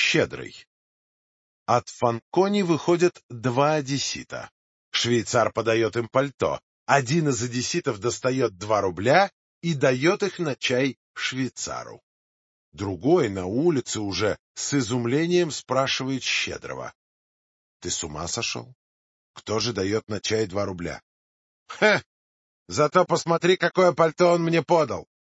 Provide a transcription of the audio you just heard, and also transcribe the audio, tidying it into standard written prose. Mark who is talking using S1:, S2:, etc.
S1: Щедрый. От Фанкони выходят 2 одессита. Швейцар подает им пальто. Один из одесситов достает 2 рубля и дает их на чай швейцару. Другой на улице уже с изумлением спрашивает Щедрого: «Ты с ума сошел? Кто же дает на чай 2 рубля?» «Хе! Зато посмотри, какое пальто он мне подал.